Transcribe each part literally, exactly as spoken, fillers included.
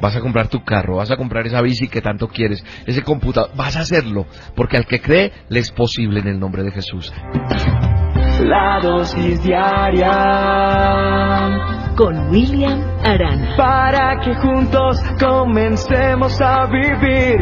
vas a comprar tu carro, vas a comprar esa bici que tanto quieres, ese computador, vas a hacerlo, porque al que cree le es posible en el nombre de Jesús. La dosis diaria con William Arana, para que juntos comencemos a vivir.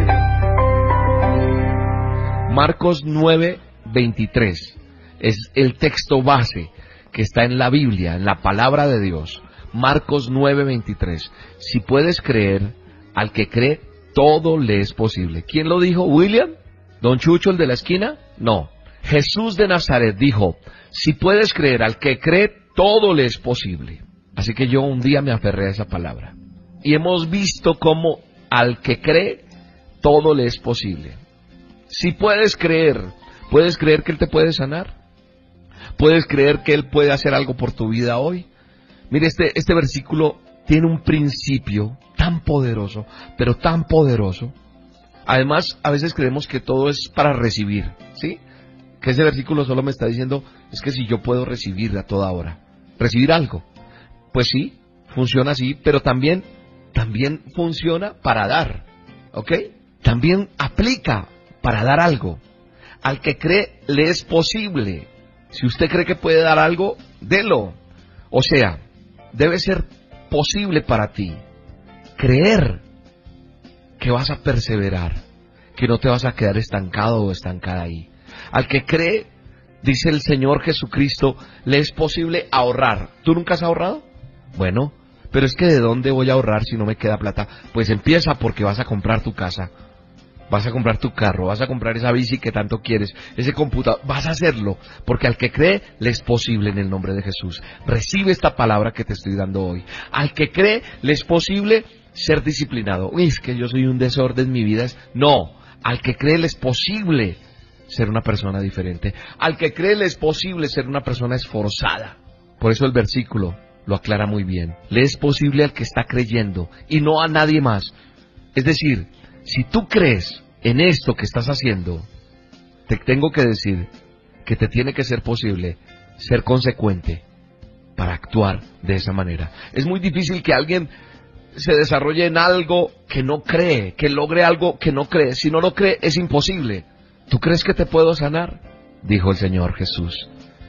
Marcos nueve veintitrés es el texto base que está en la Biblia, en la palabra de Dios. Marcos nueve veintitrés. Si puedes creer, al que cree, todo le es posible. ¿Quién lo dijo? ¿William? ¿Don Chucho, el de la esquina? No. Jesús de Nazaret dijo, si puedes creer, al que cree, todo le es posible. Así que yo un día me aferré a esa palabra. Y hemos visto cómo al que cree, todo le es posible. Si puedes creer, ¿puedes creer que Él te puede sanar? ¿Puedes creer que Él puede hacer algo por tu vida hoy? Mire, este, este versículo tiene un principio tan poderoso, pero tan poderoso. Además, a veces creemos que todo es para recibir, ¿sí? Que ese versículo solo me está diciendo, es que si yo puedo recibir a toda hora, recibir algo. Pues sí, funciona así, pero también, también funciona para dar, ¿ok? También aplica para dar algo. Al que cree, le es posible. Si usted cree que puede dar algo, délo. O sea, debe ser posible para ti creer que vas a perseverar, que no te vas a quedar estancado o estancada ahí. Al que cree, dice el Señor Jesucristo, le es posible ahorrar. ¿Tú nunca has ahorrado? Bueno, pero es que ¿de dónde voy a ahorrar si no me queda plata? Pues empieza, porque vas a comprar tu casa, vas a comprar tu carro, vas a comprar esa bici que tanto quieres, ese computador, vas a hacerlo, porque al que cree, le es posible en el nombre de Jesús. Recibe esta palabra que te estoy dando hoy. Al que cree, le es posible ser disciplinado. Uy, es que yo soy un desorden, mi vida es... No, al que cree, le es posible ser una persona diferente. Al que cree, le es posible ser una persona esforzada. Por eso el versículo lo aclara muy bien. Le es posible al que está creyendo y no a nadie más. Es decir, si tú crees en esto que estás haciendo, te tengo que decir que te tiene que ser posible ser consecuente para actuar de esa manera. Es muy difícil que alguien se desarrolle en algo que no cree, que logre algo que no cree. Si no lo cree, es imposible. ¿Tú crees que te puedo sanar?, dijo el Señor Jesús,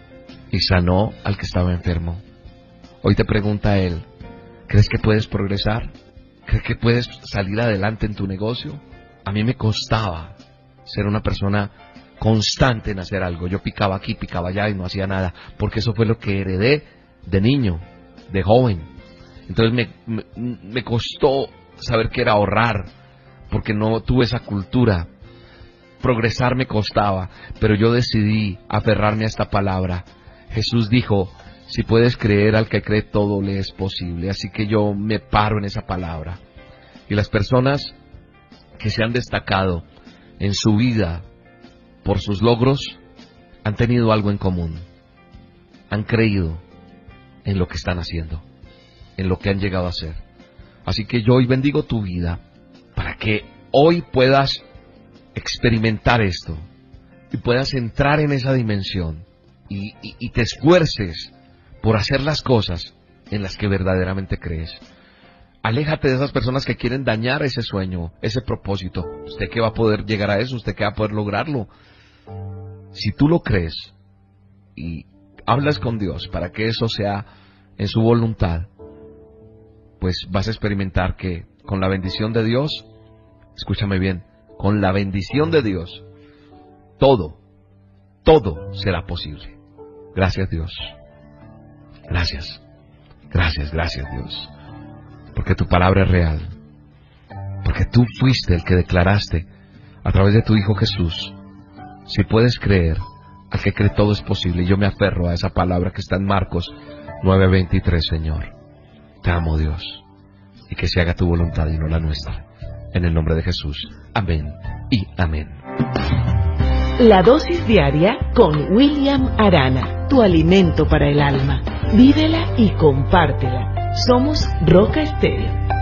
y sanó al que estaba enfermo. Hoy te pregunta Él, ¿crees que puedes progresar? ¿Crees que puedes salir adelante en tu negocio? A mí me costaba ser una persona constante en hacer algo. Yo picaba aquí, picaba allá y no hacía nada, porque eso fue lo que heredé de niño, de joven. Entonces me, me, me costó saber qué era ahorrar, porque no tuve esa cultura. Progresar me costaba, pero yo decidí aferrarme a esta palabra. Jesús dijo, si puedes creer, al que cree todo le es posible. Así que yo me paro en esa palabra. Y las personas que se han destacado en su vida por sus logros han tenido algo en común. Han creído en lo que están haciendo, en lo que han llegado a ser. Así que yo hoy bendigo tu vida para que hoy puedas experimentar esto y puedas entrar en esa dimensión y, y, y te esfuerces por hacer las cosas en las que verdaderamente crees. Aléjate de esas personas que quieren dañar ese sueño, ese propósito. ¿Usted qué va a poder llegar a eso? ¿Usted qué va a poder lograrlo? Si tú lo crees y hablas con Dios para que eso sea en su voluntad, pues vas a experimentar que con la bendición de Dios, escúchame bien, con la bendición de Dios, todo, todo será posible. Gracias, Dios. Gracias. Gracias, gracias, Dios. Porque tu palabra es real. Porque tú fuiste el que declaraste a través de tu Hijo Jesús. Si puedes creer, al que cree todo es posible. Y yo me aferro a esa palabra que está en Marcos nueve veintitrés, Señor. Te amo, Dios. Y que se haga tu voluntad y no la nuestra. En el nombre de Jesús. Amén y amén. La dosis diaria con William Arana, tu alimento para el alma. Vívela y compártela. Somos Roca Estéreo.